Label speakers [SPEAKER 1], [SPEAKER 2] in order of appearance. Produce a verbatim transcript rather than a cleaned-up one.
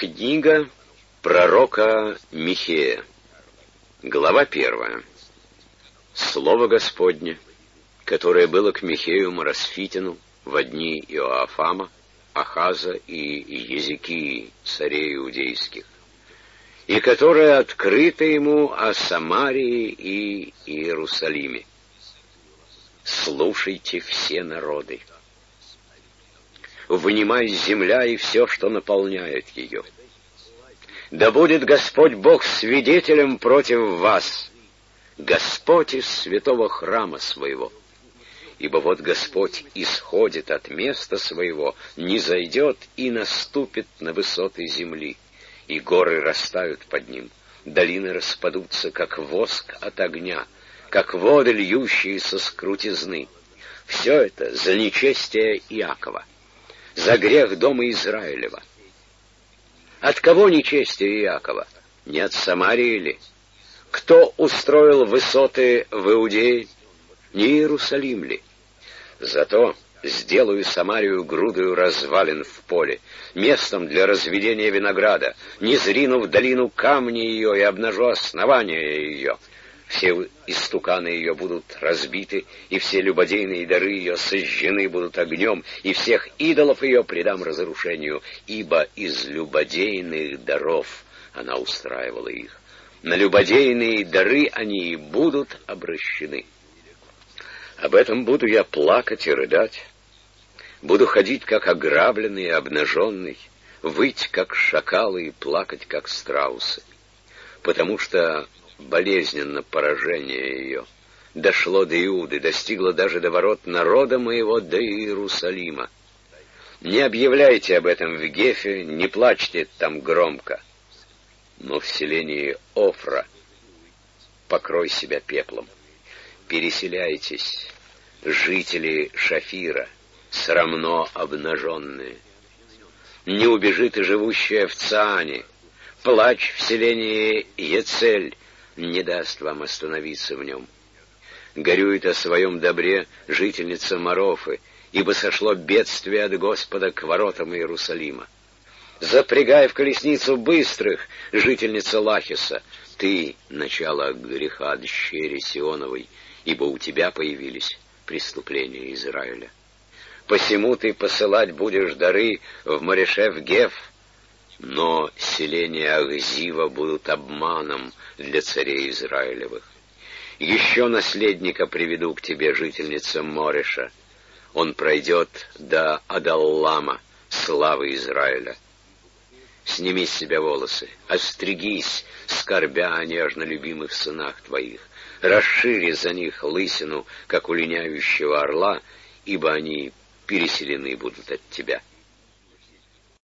[SPEAKER 1] Книга пророка Михея, глава первая. Слово Господне, которое было к Михею Моросфитину во дни Иоафама, Ахаза и Езекии, царей иудейских, и которое открыто ему о Самарии и Иерусалиме. Слушайте все народы. Внимай земля и все, что наполняет ее. Да будет Господь Бог свидетелем против вас, Господь из святого храма своего. Ибо вот Господь исходит от места своего, не зайдет и наступит на высоты земли, и горы растают под ним, долины распадутся, как воск от огня, как воды, льющиеся с крутизны. Все это за нечестие Иакова, за грех дома Израилева. От кого нечестие Иакова? Не от Самарии ли? Кто устроил высоты в Иудее? Не Иерусалим ли? Зато сделаю Самарию грудою развалин в поле, местом для разведения винограда, не зрину в долину камни ее и обнажу основания ее. Все истуканы ее будут разбиты, и все любодейные дары ее сожжены будут огнем, и всех идолов ее предам разрушению, ибо из любодейных даров она устраивала их. На любодейные дары они и будут обращены. Об этом буду я плакать и рыдать. Буду ходить, как ограбленный и обнаженный, выть, как шакалы, и плакать, как страусы. Потому что болезненно поражение ее дошло до Иуды, достигло даже до ворот народа моего, до Иерусалима. Не объявляйте об этом в Гефе, не плачьте там громко, но в селении Офра покрой себя пеплом. Переселяйтесь, жители Шафира, срамно обнаженные. Не убежит и живущая в Цаане, плач в селении Ецель не даст вам остановиться в нем. Горюет о своем добре жительница Марофы, ибо сошло бедствие от Господа к воротам Иерусалима. Запрягай в колесницу быстрых, жительница Лахиса, ты — начало греха дщери Сионовой, ибо у тебя появились преступления Израиля. Посему ты посылать будешь дары в Морешев-Геф, но селения Ахзива будут обманом для царей Израилевых. Еще наследника приведу к тебе, жительница Мореша. Он пройдет до Адаллама, славы Израиля. Сними с себя волосы, остригись, скорбя о нежно любимых сынах твоих. Расшири за них лысину, как у линяющего орла, ибо они переселены будут от тебя.